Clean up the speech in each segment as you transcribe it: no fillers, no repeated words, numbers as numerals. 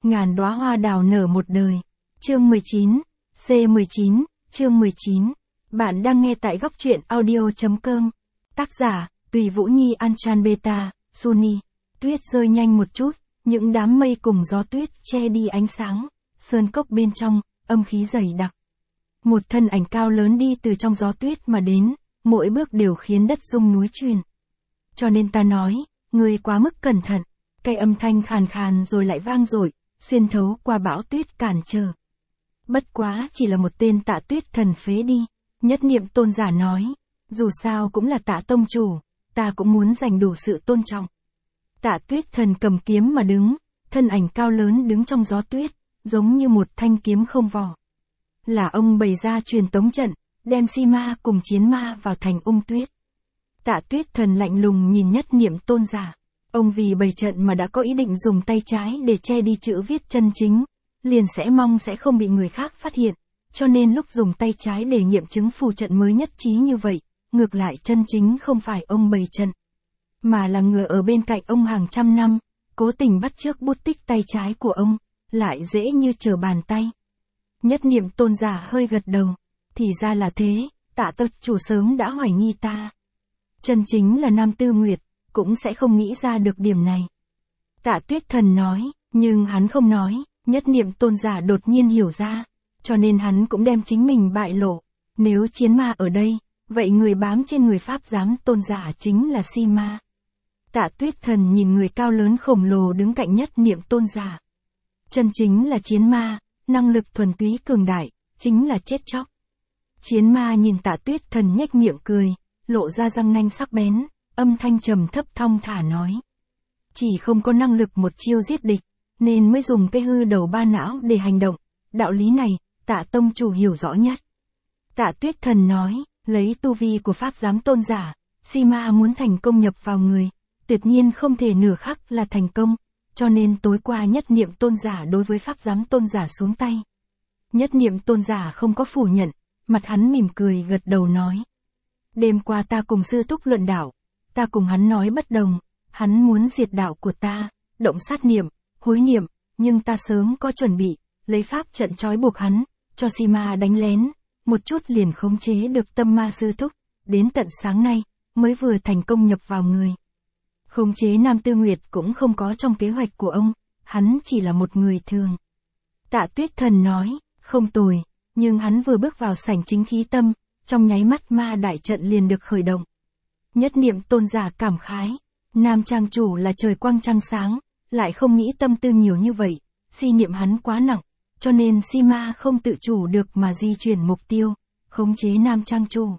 Ngàn đóa hoa đào nở một đời. Chương 19, C19, chương 19. Bạn đang nghe tại góc truyện audio.com. Tác giả, Tùy Vũ Nhi Anchan Beta, Suni. Tuyết rơi nhanh một chút, những đám mây cùng gió tuyết che đi ánh sáng. Sơn cốc bên trong, âm khí dày đặc. Một thân ảnh cao lớn đi từ trong gió tuyết mà đến, mỗi bước đều khiến đất rung núi chuyển. Cho nên ta nói, ngươi quá mức cẩn thận. Cái âm thanh khàn khàn rồi lại vang dội, xuyên thấu qua bão tuyết cản trở. Bất quá chỉ là một tên Tạ Tuyết Thần phế đi. Nhất Niệm Tôn giả nói, dù sao cũng là Tạ tông chủ, ta cũng muốn dành đủ sự tôn trọng. Tạ Tuyết Thần cầm kiếm mà đứng, thân ảnh cao lớn đứng trong gió tuyết, giống như một thanh kiếm không vỏ. Là ông bày ra truyền tống trận, đem si ma cùng chiến ma vào thành Ung Tuyết. Tạ Tuyết Thần lạnh lùng nhìn Nhất Niệm Tôn giả. Ông vì bày trận mà đã có ý định dùng tay trái để che đi chữ viết chân chính, liền sẽ mong sẽ không bị người khác phát hiện, cho nên lúc dùng tay trái để nghiệm chứng phù trận mới nhất trí như vậy, ngược lại chân chính không phải ông bày trận, mà là người ở bên cạnh ông hàng trăm năm, cố tình bắt chước bút tích tay trái của ông, lại dễ như trở bàn tay. Nhất Niệm Tôn giả hơi gật đầu, thì ra là thế, Tạ tông chủ sớm đã hoài nghi ta. Chân chính là Nam Tư Nguyệt, cũng sẽ không nghĩ ra được điểm này. Tạ Tuyết Thần nói, nhưng hắn không nói, Nhất Niệm Tôn giả đột nhiên hiểu ra, cho nên hắn cũng đem chính mình bại lộ. Nếu chiến ma ở đây, vậy người bám trên người Pháp giám Tôn giả chính là si ma. Tạ Tuyết Thần nhìn người cao lớn khổng lồ đứng cạnh Nhất Niệm Tôn giả. Chân chính là chiến ma, năng lực thuần túy cường đại, chính là chết chóc. Chiến ma nhìn Tạ Tuyết Thần nhếch miệng cười, lộ ra răng nanh sắc bén, âm thanh trầm thấp thong thả nói. Chỉ không có năng lực một chiêu giết địch, nên mới dùng cái hư đầu ba não để hành động. Đạo lý này, Tạ tông chủ hiểu rõ nhất. Tạ Tuyết Thần nói, lấy tu vi của Pháp giám Tôn giả, si ma muốn thành công nhập vào người, tuyệt nhiên không thể nửa khắc là thành công, cho nên tối qua Nhất Niệm Tôn giả đối với Pháp giám Tôn giả xuống tay. Nhất Niệm Tôn giả không có phủ nhận, mặt hắn mỉm cười gật đầu nói. Đêm qua ta cùng sư thúc luận đạo, ta cùng hắn nói bất đồng, hắn muốn diệt đạo của ta, động sát niệm, hối niệm, nhưng ta sớm có chuẩn bị, lấy pháp trận trói buộc hắn, cho si ma đánh lén, một chút liền khống chế được tâm ma sư thúc, đến tận sáng nay, mới vừa thành công nhập vào người. Khống chế Nam Tư Nguyệt cũng không có trong kế hoạch của ông, hắn chỉ là một người thường. Tạ Tuyết Thần nói, không tồi, nhưng hắn vừa bước vào sảnh chính khí tâm, trong nháy mắt ma đại trận liền được khởi động. Nhất Niệm Tôn giả cảm khái, Nam trang chủ là trời quang trăng sáng, lại không nghĩ tâm tư nhiều như vậy, si niệm hắn quá nặng, cho nên si ma không tự chủ được mà di chuyển mục tiêu, khống chế Nam trang chủ.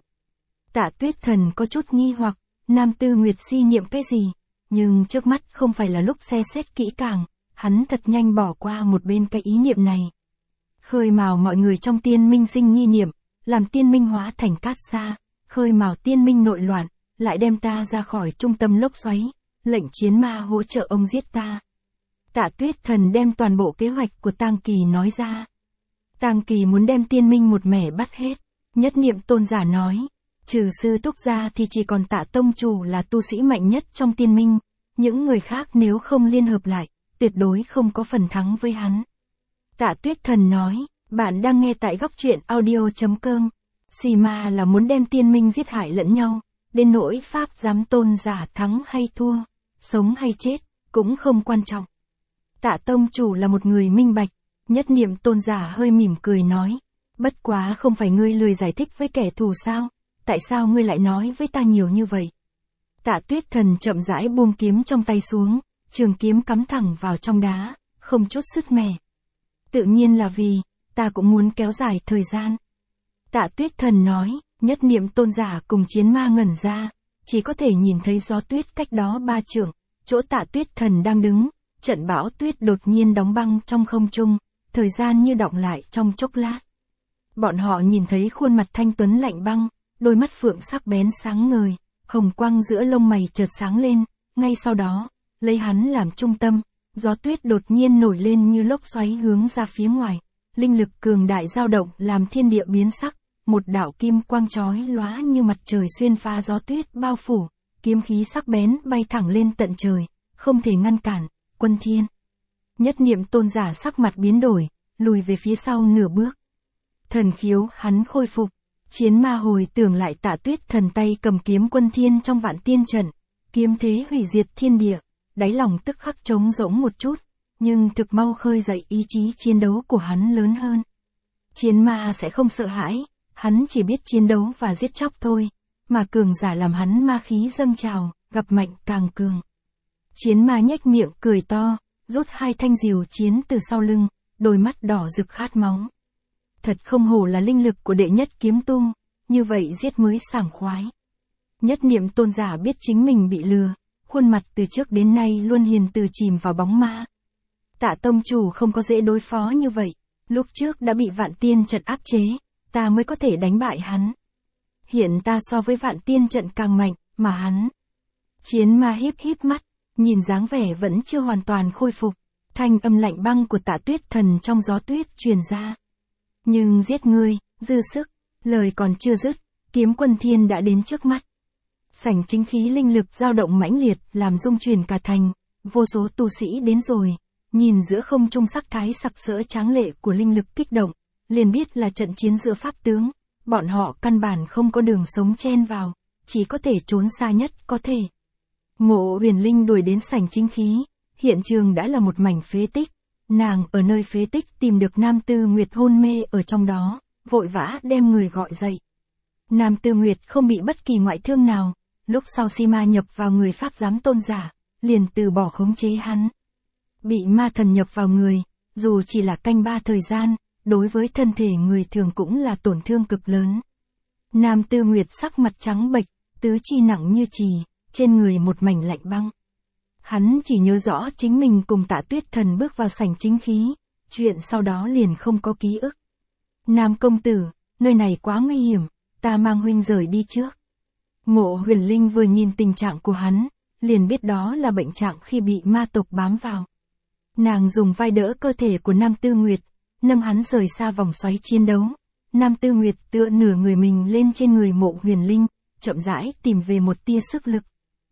Tạ Tuyết Thần có chút nghi hoặc, Nam Tư Nguyệt si niệm cái gì, nhưng trước mắt không phải là lúc xem xét kỹ càng, hắn thật nhanh bỏ qua một bên cái ý niệm này. Khơi mào mọi người trong tiên minh sinh nghi niệm, làm tiên minh hóa thành cát sa, khơi mào tiên minh nội loạn, lại đem ta ra khỏi trung tâm lốc xoáy, lệnh chiến ma hỗ trợ ông giết ta. Tạ Tuyết Thần đem toàn bộ kế hoạch của Tang Kỳ nói ra. Tang Kỳ muốn đem tiên minh một mẻ bắt hết. Nhất Niệm Tôn giả nói, trừ sư thúc ra thì chỉ còn Tạ tông chủ là tu sĩ mạnh nhất trong tiên minh, những người khác nếu không liên hợp lại, tuyệt đối không có phần thắng với hắn. Tạ Tuyết Thần nói, bạn đang nghe tại góc truyện audio.com. Si ma là muốn đem tiên minh giết hại lẫn nhau, đến nỗi Pháp giám Tôn giả thắng hay thua, sống hay chết, cũng không quan trọng. Tạ tông chủ là một người minh bạch, Nhất Niệm Tôn giả hơi mỉm cười nói, bất quá không phải ngươi lười giải thích với kẻ thù sao, tại sao ngươi lại nói với ta nhiều như vậy? Tạ Tuyết Thần chậm rãi buông kiếm trong tay xuống, trường kiếm cắm thẳng vào trong đá, không chút sứt mẻ. Tự nhiên là vì, ta cũng muốn kéo dài thời gian. Tạ Tuyết Thần nói, Nhất Niệm Tôn giả cùng chiến ma ngẩn ra, chỉ có thể nhìn thấy gió tuyết cách đó 3 trượng, chỗ Tạ Tuyết Thần đang đứng, trận bão tuyết đột nhiên đóng băng trong không trung, thời gian như đọng lại trong chốc lát. Bọn họ nhìn thấy khuôn mặt thanh tuấn lạnh băng, đôi mắt phượng sắc bén sáng ngời, hồng quang giữa lông mày chợt sáng lên, ngay sau đó, lấy hắn làm trung tâm, gió tuyết đột nhiên nổi lên như lốc xoáy hướng ra phía ngoài, linh lực cường đại dao động làm thiên địa biến sắc, một đạo kim quang chói lóa như mặt trời xuyên phá gió tuyết bao phủ, kiếm khí sắc bén bay thẳng lên tận trời, không thể ngăn cản, Quân Thiên. Nhất niệm tôn giả sắc mặt biến đổi, lùi về phía sau nửa bước. Thần khiếu hắn khôi phục. Chiến ma hồi tưởng lại Tạ Tuyết Thần tay cầm kiếm quân thiên trong vạn tiên trận, kiếm thế hủy diệt thiên địa, đáy lòng tức khắc trống rỗng một chút, nhưng thực mau khơi dậy ý chí chiến đấu của hắn lớn hơn. Chiến ma sẽ không sợ hãi, hắn chỉ biết chiến đấu và giết chóc thôi, mà cường giả làm hắn ma khí dâng trào, gặp mạnh càng cường. Chiến ma nhếch miệng cười to, rút hai thanh diều chiến từ sau lưng, đôi mắt đỏ rực khát máu. Thật không hổ là linh lực của đệ nhất kiếm tung, như vậy giết mới sảng khoái. Nhất niệm tôn giả biết chính mình bị lừa, khuôn mặt từ trước đến nay luôn hiền từ chìm vào bóng ma. Tạ tông chủ không có dễ đối phó như vậy, lúc trước đã bị vạn tiên trận áp chế, ta mới có thể đánh bại hắn. Hiện ta so với vạn tiên trận càng mạnh, mà hắn. Chiến ma híp híp mắt, nhìn dáng vẻ vẫn chưa hoàn toàn khôi phục, thanh âm lạnh băng của Tạ Tuyết Thần trong gió tuyết truyền ra. Nhưng giết ngươi, dư sức, lời còn chưa dứt, kiếm quân thiên đã đến trước mắt. Sảnh chính khí linh lực dao động mãnh liệt làm rung chuyển cả thành, vô số tu sĩ đến rồi, nhìn giữa không trung sắc thái sặc sỡ tráng lệ của linh lực kích động, liền biết là trận chiến giữa pháp tướng, bọn họ căn bản không có đường sống chen vào, chỉ có thể trốn xa nhất có thể. Mộ Huyền Linh đuổi đến sảnh chính khí, hiện trường đã là một mảnh phế tích, nàng ở nơi phế tích tìm được Nam Tư Nguyệt hôn mê ở trong đó, vội vã đem người gọi dậy. Nam Tư Nguyệt không bị bất kỳ ngoại thương nào, lúc sau si ma nhập vào người pháp giám tôn giả, liền từ bỏ khống chế hắn. Bị ma thần nhập vào người, dù chỉ là canh ba thời gian, đối với thân thể người thường cũng là tổn thương cực lớn. Nam Tư Nguyệt sắc mặt trắng bệch, tứ chi nặng như chì, trên người một mảnh lạnh băng. Hắn chỉ nhớ rõ chính mình cùng Tạ Tuyết Thần bước vào sảnh chính khí, chuyện sau đó liền không có ký ức. Nam công tử, nơi này quá nguy hiểm, ta mang huynh rời đi trước. Mộ Huyền Linh vừa nhìn tình trạng của hắn, liền biết đó là bệnh trạng khi bị ma tộc bám vào. Nàng dùng vai đỡ cơ thể của Nam Tư Nguyệt, nâng hắn rời xa vòng xoáy chiến đấu. Nam Tư Nguyệt tựa nửa người mình lên trên người Mộ Huyền Linh, chậm rãi tìm về một tia sức lực.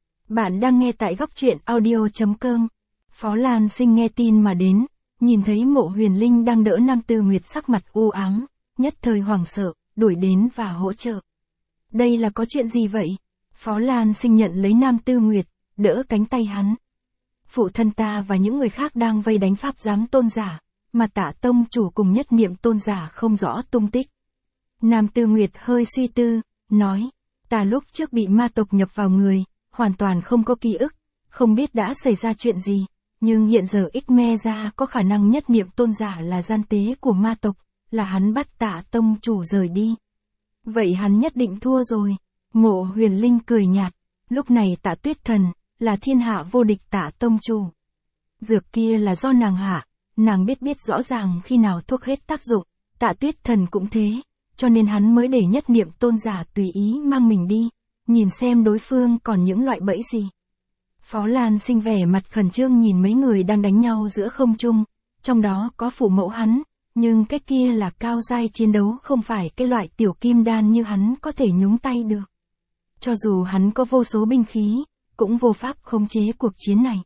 Bạn đang nghe tại góc truyện audio.com. Phó Lan Sinh nghe tin mà đến, nhìn thấy Mộ Huyền Linh đang đỡ Nam Tư Nguyệt sắc mặt u ám, nhất thời hoảng sợ, đuổi đến và hỗ trợ. Đây là có chuyện gì vậy? Phó Lan Sinh nhận lấy Nam Tư Nguyệt, đỡ cánh tay hắn. Phụ thân ta và những người khác đang vây đánh pháp giám tôn giả, mà Tạ tông chủ cùng nhất niệm tôn giả không rõ tung tích. Nam Tư Nguyệt hơi suy tư, nói, ta lúc trước bị ma tộc nhập vào người, hoàn toàn không có ký ức, không biết đã xảy ra chuyện gì, nhưng hiện giờ X-me ra có khả năng nhất niệm tôn giả là gian tế của ma tộc, là hắn bắt Tạ tông chủ rời đi. Vậy hắn nhất định thua rồi. Mộ Huyền Linh cười nhạt, lúc này Tạ Tuyết Thần, là thiên hạ vô địch Tạ tông chủ. Dược kia là do nàng hạ, nàng biết rõ ràng khi nào thuốc hết tác dụng, Tạ Tuyết Thần cũng thế, cho nên hắn mới để nhất niệm tôn giả tùy ý mang mình đi, nhìn xem đối phương còn những loại bẫy gì. Phó Lan Sinh vẻ mặt khẩn trương nhìn mấy người đang đánh nhau giữa không trung, trong đó có phụ mẫu hắn, nhưng cái kia là cao giai chiến đấu không phải cái loại tiểu kim đan như hắn có thể nhúng tay được. Cho dù hắn có vô số binh khí, cũng vô pháp khống chế cuộc chiến này.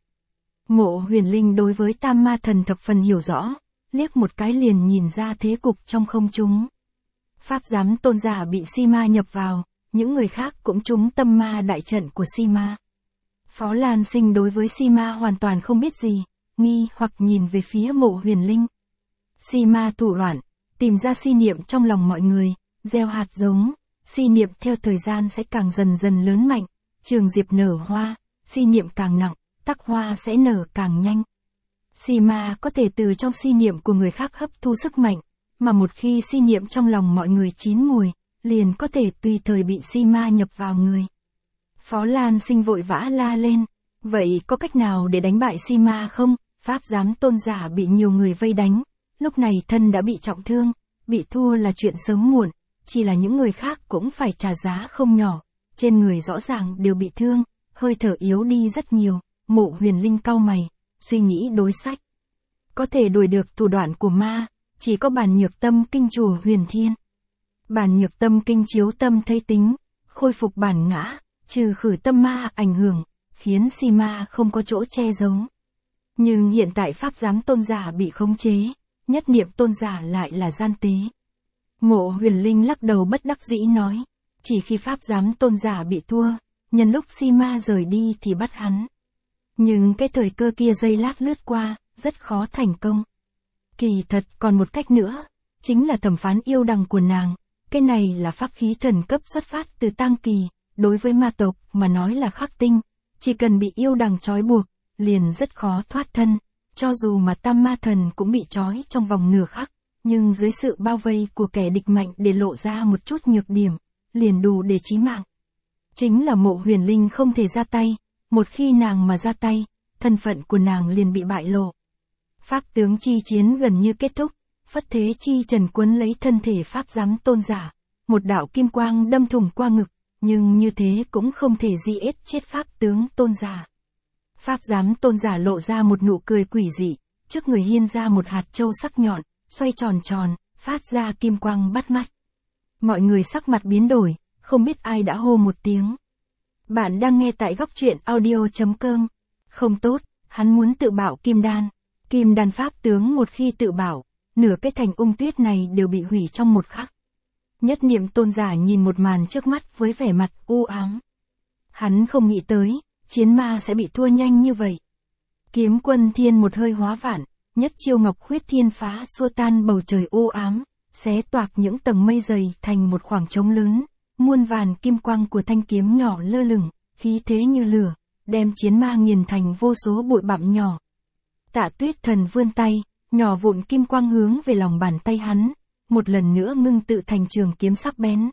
Mộ Huyền Linh đối với Tam Ma Thần thập phần hiểu rõ, liếc một cái liền nhìn ra thế cục trong không trung. Pháp giám tôn giả bị si ma nhập vào, những người khác cũng trúng tâm ma đại trận của si ma. Phó Lan Sinh đối với si ma hoàn toàn không biết gì, nghi hoặc nhìn về phía Mộ Huyền Linh. Si ma thủ đoạn, tìm ra si niệm trong lòng mọi người, gieo hạt giống, si niệm theo thời gian sẽ càng dần dần lớn mạnh, trường diệp nở hoa, si niệm càng nặng, tắc hoa sẽ nở càng nhanh. Si ma có thể từ trong si niệm của người khác hấp thu sức mạnh, mà một khi si niệm trong lòng mọi người chín mùi, liền có thể tùy thời bị si ma nhập vào người. Phó Lan Sinh vội vã la lên, vậy có cách nào để đánh bại si ma không? Pháp giám tôn giả bị nhiều người vây đánh, lúc này thân đã bị trọng thương, bị thua là chuyện sớm muộn, chỉ là những người khác cũng phải trả giá không nhỏ, trên người rõ ràng đều bị thương, hơi thở yếu đi rất nhiều. Mộ Huyền Linh cau mày, suy nghĩ đối sách. Có thể đuổi được thủ đoạn của ma, chỉ có Bản Nhược Tâm Kinh chùa Huyền Thiên. Bản Nhược Tâm Kinh chiếu tâm thấy tính, khôi phục bản ngã, trừ khử tâm ma ảnh hưởng, khiến si ma không có chỗ che giấu. Nhưng hiện tại pháp giám tôn giả bị khống chế, nhất niệm tôn giả lại là gian tế. Mộ Huyền Linh lắc đầu bất đắc dĩ nói, chỉ khi pháp giám tôn giả bị thua, nhân lúc si ma rời đi thì bắt hắn. Nhưng cái thời cơ kia giây lát lướt qua, rất khó thành công. Kỳ thật còn một cách nữa, chính là thẩm phán yêu đằng của nàng, cái này là pháp khí thần cấp xuất phát từ tang kỳ, đối với ma tộc mà nói là khắc tinh, chỉ cần bị yêu đằng trói buộc, liền rất khó thoát thân, cho dù mà tam ma thần cũng bị trói trong vòng nửa khắc, nhưng dưới sự bao vây của kẻ địch mạnh để lộ ra một chút nhược điểm, liền đủ để chí mạng. Chính là Mộ Huyền Linh không thể ra tay, một khi nàng mà ra tay, thân phận của nàng liền bị bại lộ. Pháp tướng chi chiến gần như kết thúc, Phất Thế Chi Trần quấn lấy thân thể pháp giám tôn giả, một đạo kim quang đâm thủng qua ngực, nhưng như thế cũng không thể giết chết pháp tướng tôn giả. Pháp giám tôn giả lộ ra một nụ cười quỷ dị, trước người hiên ra một hạt châu sắc nhọn, xoay tròn tròn, phát ra kim quang bắt mắt. Mọi người sắc mặt biến đổi, không biết ai đã hô một tiếng. Bạn đang nghe tại góc truyện audio.com. Không tốt, hắn muốn tự bảo kim đan. Kim đan pháp tướng một khi tự bảo, nửa cái thành Ung Tuyết này đều bị hủy trong một khắc. Nhất niệm tôn giả nhìn một màn trước mắt với vẻ mặt u ám. Hắn không nghĩ tới, chiến ma sẽ bị thua nhanh như vậy. Kiếm Quân Thiên một hơi hóa vạn, nhất chiêu Ngọc Khuyết Thiên Phá xua tan bầu trời u ám, xé toạc những tầng mây dày thành một khoảng trống lớn, muôn vàn kim quang của thanh kiếm nhỏ lơ lửng, khí thế như lửa, đem chiến ma nghiền thành vô số bụi bặm nhỏ. Tạ Tuyết Thần vươn tay, nhỏ vụn kim quang hướng về lòng bàn tay hắn, một lần nữa ngưng tự thành trường kiếm sắc bén.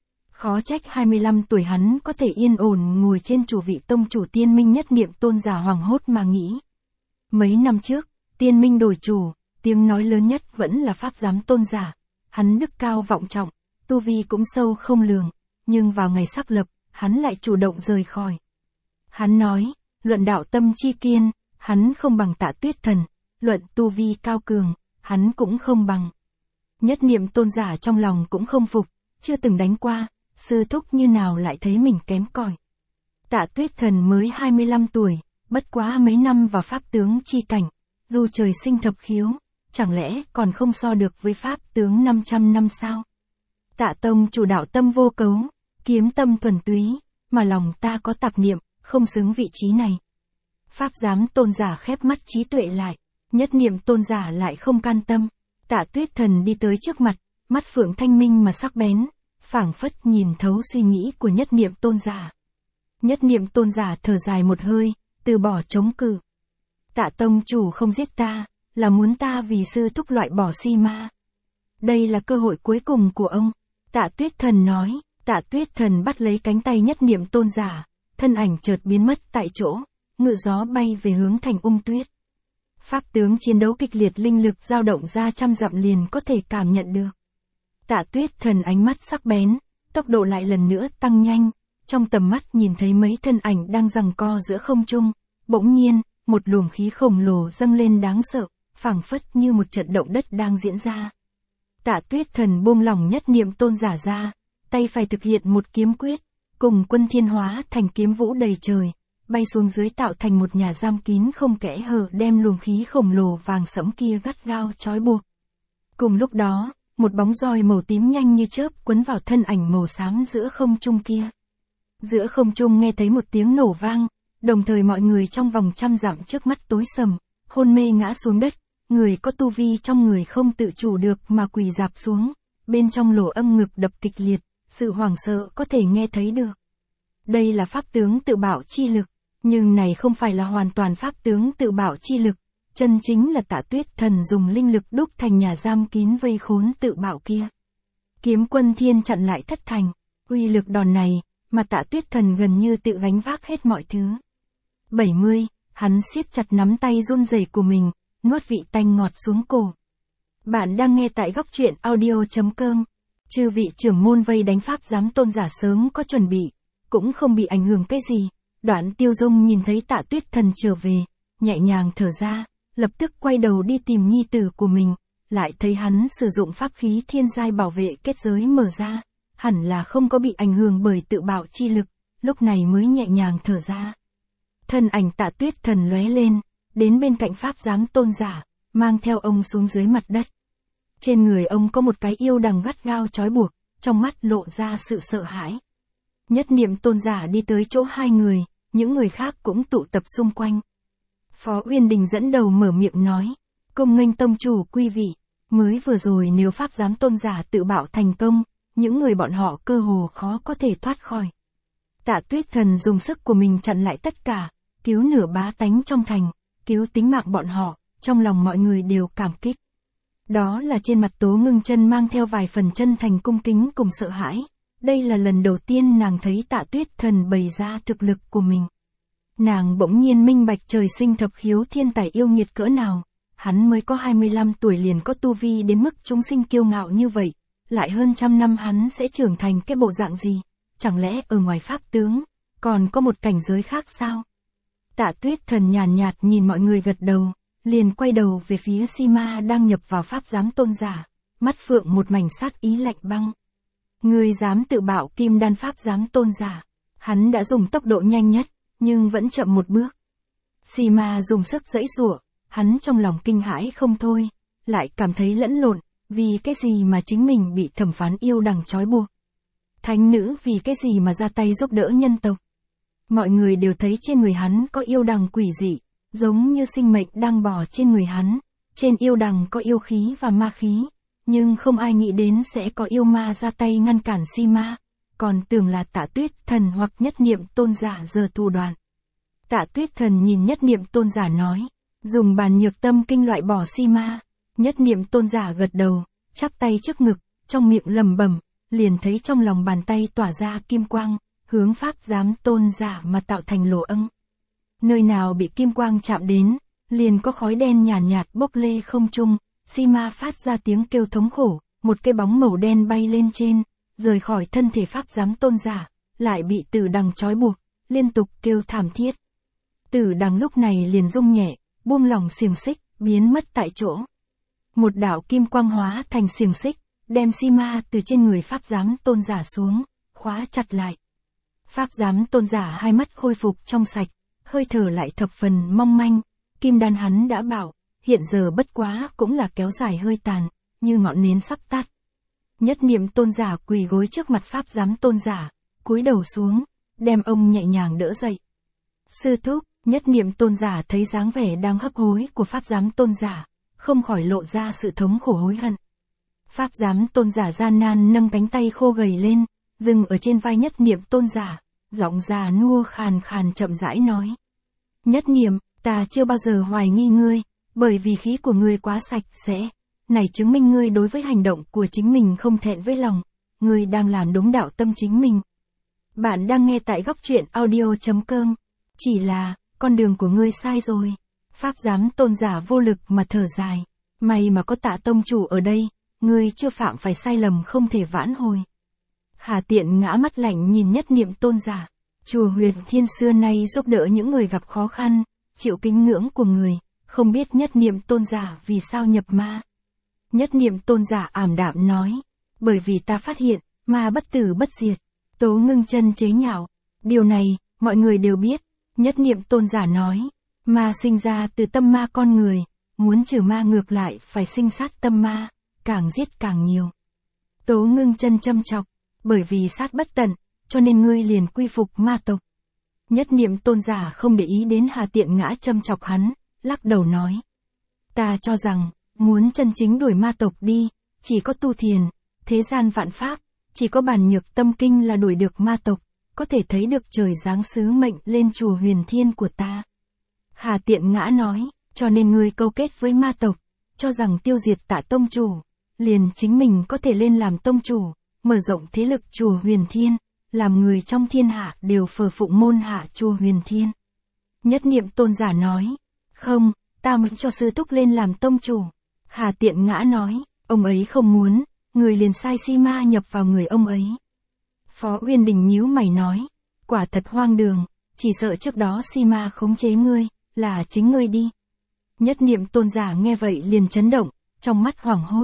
Khó trách 25 tuổi hắn có thể yên ổn ngồi trên chủ vị tông chủ Tiên Minh nhất niệm tôn giả hoảng hốt mà nghĩ. Mấy năm trước, Tiên Minh đổi chủ, tiếng nói lớn nhất vẫn là pháp giám tôn giả. Hắn đức cao vọng trọng, tu vi cũng sâu không lường, nhưng vào ngày xác lập, hắn lại chủ động rời khỏi. Hắn nói, luận đạo tâm chi kiên, hắn không bằng Tạ Tuyết Thần, luận tu vi cao cường, hắn cũng không bằng. Nhất niệm tôn giả trong lòng cũng không phục, chưa từng đánh qua, sư thúc như nào lại thấy mình kém cỏi. Tạ Tuyết Thần mới 25 tuổi, bất quá mấy năm vào pháp tướng chi cảnh, dù trời sinh thập khiếu, chẳng lẽ còn không so được với pháp tướng 500 năm sao? Tạ Tông chủ đạo tâm vô cấu, kiếm tâm thuần túy, mà lòng ta có tạp niệm, không xứng vị trí này. Pháp giám tôn giả khép mắt trí tuệ lại, nhất niệm tôn giả lại không can tâm. Tạ Tuyết Thần đi tới trước mặt, mắt phượng thanh minh mà sắc bén, phảng phất nhìn thấu suy nghĩ của nhất niệm tôn giả. Nhất niệm tôn giả thở dài một hơi, từ bỏ chống cự. Tạ Tông chủ không giết ta, là muốn ta vì sư thúc loại bỏ si ma. Đây là cơ hội cuối cùng của ông. Tạ Tuyết Thần nói. Tạ Tuyết Thần bắt lấy cánh tay nhất niệm tôn giả, thân ảnh chợt biến mất tại chỗ, ngự gió bay về hướng thành Ung Tuyết. Pháp tướng chiến đấu kịch liệt, linh lực dao động ra trăm dặm liền có thể cảm nhận được. Tạ Tuyết Thần ánh mắt sắc bén, tốc độ lại lần nữa tăng nhanh, trong tầm mắt nhìn thấy mấy thân ảnh đang giằng co giữa không trung, bỗng nhiên, một luồng khí khổng lồ dâng lên đáng sợ, phảng phất như một trận động đất đang diễn ra. Tạ Tuyết Thần buông lỏng nhất niệm tôn giả ra, tay phải thực hiện một kiếm quyết, cùng quân thiên hóa thành kiếm vũ đầy trời, bay xuống dưới tạo thành một nhà giam kín không kẽ hở, đem luồng khí khổng lồ vàng sẫm kia gắt gao trói buộc. Cùng lúc đó, một bóng roi màu tím nhanh như chớp quấn vào thân ảnh màu xám giữa không trung kia. Giữa không trung nghe thấy một tiếng nổ vang, đồng thời mọi người trong vòng trăm dặm trước mắt tối sầm, hôn mê ngã xuống đất, người có tu vi trong người không tự chủ được mà quỳ rạp xuống, bên trong lỗ âm ngực đập kịch liệt, sự hoảng sợ có thể nghe thấy được. Đây là pháp tướng tự bảo chi lực, nhưng này không phải là hoàn toàn pháp tướng tự bảo chi lực, chân chính là Tạ Tuyết Thần dùng linh lực đúc thành nhà giam kín vây khốn tự bảo kia. Kiếm Quân Thiên chặn lại thất thành, uy lực đòn này, mà Tạ Tuyết Thần gần như tự gánh vác hết mọi thứ. 70, hắn siết chặt nắm tay run rẩy của mình, nuốt vị tanh ngọt xuống cổ. Bạn đang nghe tại góc truyện audio.com. Chư vị trưởng môn vây đánh pháp giám tôn giả sớm có chuẩn bị, cũng không bị ảnh hưởng cái gì. Đoạn Tiêu Dung nhìn thấy Tạ Tuyết Thần trở về, nhẹ nhàng thở ra, lập tức quay đầu đi tìm nhi tử của mình, lại thấy hắn sử dụng pháp khí thiên giai bảo vệ kết giới mở ra, hẳn là không có bị ảnh hưởng bởi tự bảo chi lực, lúc này mới nhẹ nhàng thở ra. Thân ảnh Tạ Tuyết Thần lóe lên, đến bên cạnh pháp giám tôn giả, mang theo ông xuống dưới mặt đất. Trên người ông có một cái yêu đằng gắt gao trói buộc, trong mắt lộ ra sự sợ hãi. Nhất niệm tôn giả đi tới chỗ hai người, những người khác cũng tụ tập xung quanh. Phó Uyên Đình dẫn đầu mở miệng nói, cung nghênh tông chủ quý vị, mới vừa rồi nếu pháp giám tôn giả tự bạo thành công, những người bọn họ cơ hồ khó có thể thoát khỏi. Tạ Tuyết Thần dùng sức của mình chặn lại tất cả, cứu nửa bá tánh trong thành, cứu tính mạng bọn họ, trong lòng mọi người đều cảm kích. Đó là trên mặt Tố Ngưng Chân mang theo vài phần chân thành cung kính cùng sợ hãi. Đây là lần đầu tiên nàng thấy Tạ Tuyết Thần bày ra thực lực của mình. Nàng bỗng nhiên minh bạch trời sinh thập khiếu thiên tài yêu nghiệt cỡ nào. Hắn mới có 25 tuổi liền có tu vi đến mức chúng sinh kiêu ngạo như vậy. Lại hơn 100 năm hắn sẽ trưởng thành cái bộ dạng gì? Chẳng lẽ ở ngoài pháp tướng, còn có một cảnh giới khác sao? Tạ Tuyết Thần nhàn nhạt nhìn mọi người gật đầu, liền quay đầu về phía Sima đang nhập vào pháp giám tôn giả, mắt phượng một mảnh sát ý lạnh băng. Ngươi dám tự bạo kim đan pháp giám tôn giả. Hắn đã dùng tốc độ nhanh nhất, nhưng vẫn chậm một bước. Sima dùng sức giãy giụa, hắn trong lòng kinh hãi không thôi, lại cảm thấy lẫn lộn, vì cái gì mà chính mình bị thẩm phán yêu đằng trói buộc. Thánh nữ vì cái gì mà ra tay giúp đỡ nhân tộc. Mọi người đều thấy trên người hắn có yêu đằng quỷ dị, giống như sinh mệnh đang bò trên người hắn. Trên yêu đằng có yêu khí và ma khí, nhưng không ai nghĩ đến sẽ có yêu ma ra tay ngăn cản Sima, còn tưởng là Tạ Tuyết Thần hoặc Nhất Niệm tôn giả giơ thủ đoạn. Tạ Tuyết Thần nhìn Nhất Niệm tôn giả nói, dùng bàn nhược tâm kinh loại bỏ Sima. Nhất Niệm tôn giả gật đầu, chắp tay trước ngực, trong miệng lẩm bẩm, liền thấy trong lòng bàn tay tỏa ra kim quang, hướng pháp giám tôn giả mà tạo thành lỗ ưng. Nơi nào bị kim quang chạm đến, liền có khói đen nhàn nhạt bốc lê không trung. Sima phát ra tiếng kêu thống khổ, một cái bóng màu đen bay lên trên, rời khỏi thân thể pháp giám tôn giả, lại bị tử đằng trói buộc, liên tục kêu thảm thiết. Tử đằng lúc này liền rung nhẹ, buông lỏng xiềng xích, biến mất tại chỗ. Một đạo kim quang hóa thành xiềng xích, đem Sima từ trên người pháp giám tôn giả xuống, khóa chặt lại. Pháp giám tôn giả hai mắt khôi phục trong sạch, hơi thở lại thập phần mong manh, kim đan hắn đã bảo, hiện giờ bất quá cũng là kéo dài hơi tàn, như ngọn nến sắp tắt. Nhất Niệm tôn giả quỳ gối trước mặt pháp giám tôn giả, cúi đầu xuống, đem ông nhẹ nhàng đỡ dậy. Sư thúc, Nhất Niệm tôn giả thấy dáng vẻ đang hấp hối của pháp giám tôn giả, không khỏi lộ ra sự thống khổ hối hận. Pháp giám tôn giả gian nan nâng cánh tay khô gầy lên, dừng ở trên vai Nhất Niệm tôn giả, giọng già nua khàn khàn chậm rãi nói. Nhất Niệm, ta chưa bao giờ hoài nghi ngươi, bởi vì khí của ngươi quá sạch sẽ, này chứng minh ngươi đối với hành động của chính mình không thẹn với lòng, ngươi đang làm đúng đạo tâm chính mình. Bạn đang nghe tại góc truyện audio.com, chỉ là, con đường của ngươi sai rồi. Pháp giám tôn giả vô lực mà thở dài, may mà có Tạ tông chủ ở đây, ngươi chưa phạm phải sai lầm không thể vãn hồi. Hà Tiện ngã mắt lạnh nhìn Nhất Niệm tôn giả, chùa Huyền Thiên xưa nay giúp đỡ những người gặp khó khăn, chịu kính ngưỡng của người, không biết Nhất Niệm tôn giả vì sao nhập ma. Nhất Niệm tôn giả ảm đạm nói, bởi vì ta phát hiện, ma bất tử bất diệt. Tố Ngưng Chân chế nhạo, điều này, mọi người đều biết. Nhất Niệm tôn giả nói, ma sinh ra từ tâm ma con người, muốn trừ ma ngược lại phải sinh sát tâm ma, càng giết càng nhiều. Tố Ngưng Chân châm chọc, bởi vì sát bất tận, cho nên ngươi liền quy phục ma tộc. Nhất Niệm tôn giả không để ý đến Hà Tiện ngã châm chọc hắn, lắc đầu nói. Ta cho rằng, muốn chân chính đuổi ma tộc đi, chỉ có tu thiền, thế gian vạn pháp, chỉ có bản nhược tâm kinh là đuổi được ma tộc, có thể thấy được trời giáng sứ mệnh lên chùa Huyền Thiên của ta. Hà Tiện ngã nói, cho nên ngươi câu kết với ma tộc, cho rằng tiêu diệt Tạ tông chủ, liền chính mình có thể lên làm tông chủ, mở rộng thế lực chùa Huyền Thiên, làm người trong thiên hạ đều phờ phụng môn hạ chùa Huyền Thiên. Nhất Niệm tôn giả nói, không, ta muốn cho sư thúc lên làm tông chủ. Hà Tiện ngã nói, ông ấy không muốn, người liền sai Sima nhập vào người ông ấy. Phó Uyên Đình nhíu mày nói, quả thật hoang đường, chỉ sợ trước đó Sima khống chế ngươi, là chính ngươi đi. Nhất Niệm tôn giả nghe vậy liền chấn động, trong mắt hoảng hốt.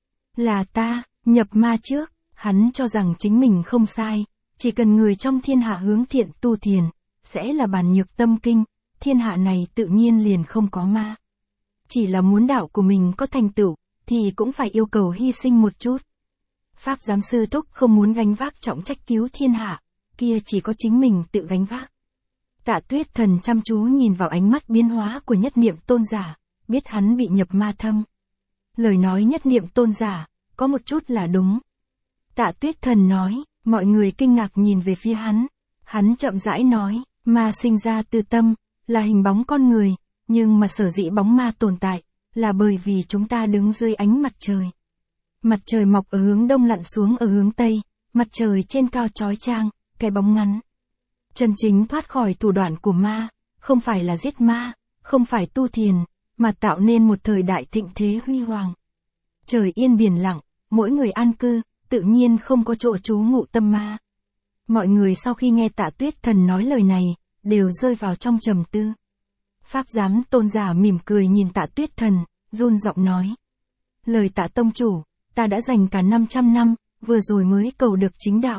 Là ta, nhập ma trước, hắn cho rằng chính mình không sai, chỉ cần người trong thiên hạ hướng thiện tu thiền, sẽ là bản nhược tâm kinh, thiên hạ này tự nhiên liền không có ma. Chỉ là muốn đạo của mình có thành tựu, thì cũng phải yêu cầu hy sinh một chút. Pháp giám sư thúc không muốn gánh vác trọng trách cứu thiên hạ, kia chỉ có chính mình tự gánh vác. Tạ Tuyết Thần chăm chú nhìn vào ánh mắt biến hóa của Nhất Niệm Tôn giả, biết hắn bị nhập ma thâm. Lời nói Nhất Niệm Tôn giả, có một chút là đúng. Tạ Tuyết Thần nói, mọi người kinh ngạc nhìn về phía hắn. Hắn chậm rãi nói, ma sinh ra từ tâm, là hình bóng con người, nhưng mà sở dĩ bóng ma tồn tại, là bởi vì chúng ta đứng dưới ánh mặt trời. Mặt trời mọc ở hướng đông lặn xuống ở hướng tây, mặt trời trên cao chói chang, cái bóng ngắn. Chân chính thoát khỏi thủ đoạn của ma, không phải là giết ma, không phải tu thiền, mà tạo nên một thời đại thịnh thế huy hoàng. Trời yên biển lặng, mỗi người an cư, tự nhiên không có chỗ trú ngụ tâm ma. Mọi người sau khi nghe Tạ Tuyết Thần nói lời này, đều rơi vào trong trầm tư. Pháp giám Tôn giả mỉm cười nhìn Tạ Tuyết Thần, run giọng nói. Lời Tạ tông chủ, ta đã dành cả 500 năm, vừa rồi mới cầu được chính đạo.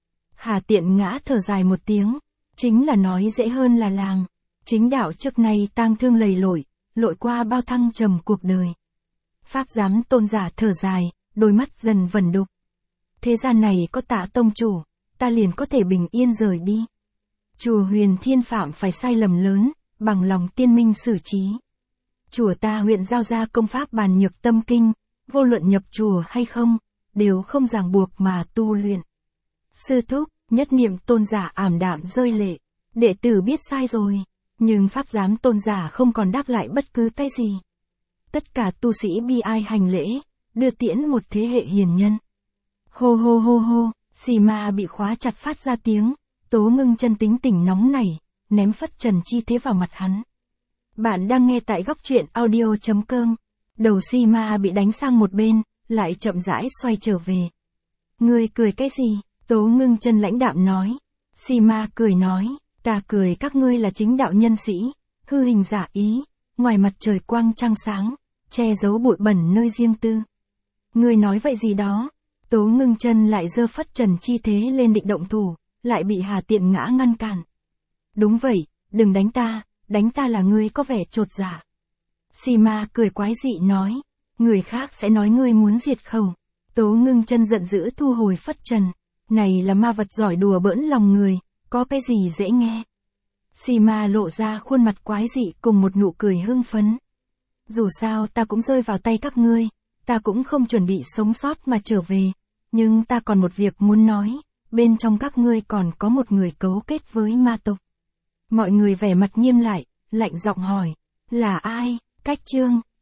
Hà Tiện Ngã thở dài một tiếng, chính là nói dễ hơn là làm. Chính đạo trước nay tang thương lầy lội, lội qua bao thăng trầm cuộc đời. Pháp giám Tôn giả thở dài, đôi mắt dần vẩn đục. Thế gian này có Tạ tông chủ, ta liền có thể bình yên rời đi. Chùa Huyền Thiên phạm phải sai lầm lớn, bằng lòng tiên minh xử trí. Chùa ta huyện giao ra công pháp bàn nhược tâm kinh, vô luận nhập chùa hay không, đều không ràng buộc mà tu luyện. Sư thúc, Nhất Niệm Tôn giả ảm đạm rơi lệ, đệ tử biết sai rồi, nhưng Pháp giám Tôn giả không còn đáp lại bất cứ cái gì. Tất cả tu sĩ bi ai hành lễ, đưa tiễn một thế hệ hiền nhân. Hô hô hô hô, xì ma bị khóa chặt phát ra tiếng, Tố Ngưng Chân tính tình nóng nảy, ném phất trần chi thế vào mặt hắn. Bạn đang nghe tại góc truyện audio.com. Đầu xì ma bị đánh sang một bên, lại chậm rãi xoay trở về. Ngươi cười cái gì? Tố Ngưng Chân lãnh đạm nói. Xì ma cười nói, ta cười các ngươi là chính đạo nhân sĩ, hư hình giả ý, ngoài mặt trời quang trăng sáng, che giấu bụi bẩn nơi riêng tư. Ngươi nói vậy gì đó? Tố Ngưng Chân lại giơ phất trần chi thế lên định động thủ, lại bị Hà Tiện Ngã ngăn cản. Đúng vậy, đừng đánh ta là ngươi có vẻ chột dạ. Xì ma cười quái dị nói, người khác sẽ nói ngươi muốn diệt khẩu. Tố Ngưng Chân giận dữ thu hồi phất trần, này là ma vật giỏi đùa bỡn lòng người, có cái gì dễ nghe. Xì ma lộ ra khuôn mặt quái dị cùng một nụ cười hưng phấn. Dù sao ta cũng rơi vào tay các ngươi, ta cũng không chuẩn bị sống sót mà trở về, nhưng ta còn một việc muốn nói, bên trong các ngươi còn có một người cấu kết với ma tộc. Mọi người vẻ mặt nghiêm lại, lạnh giọng hỏi, là ai? Cách chương,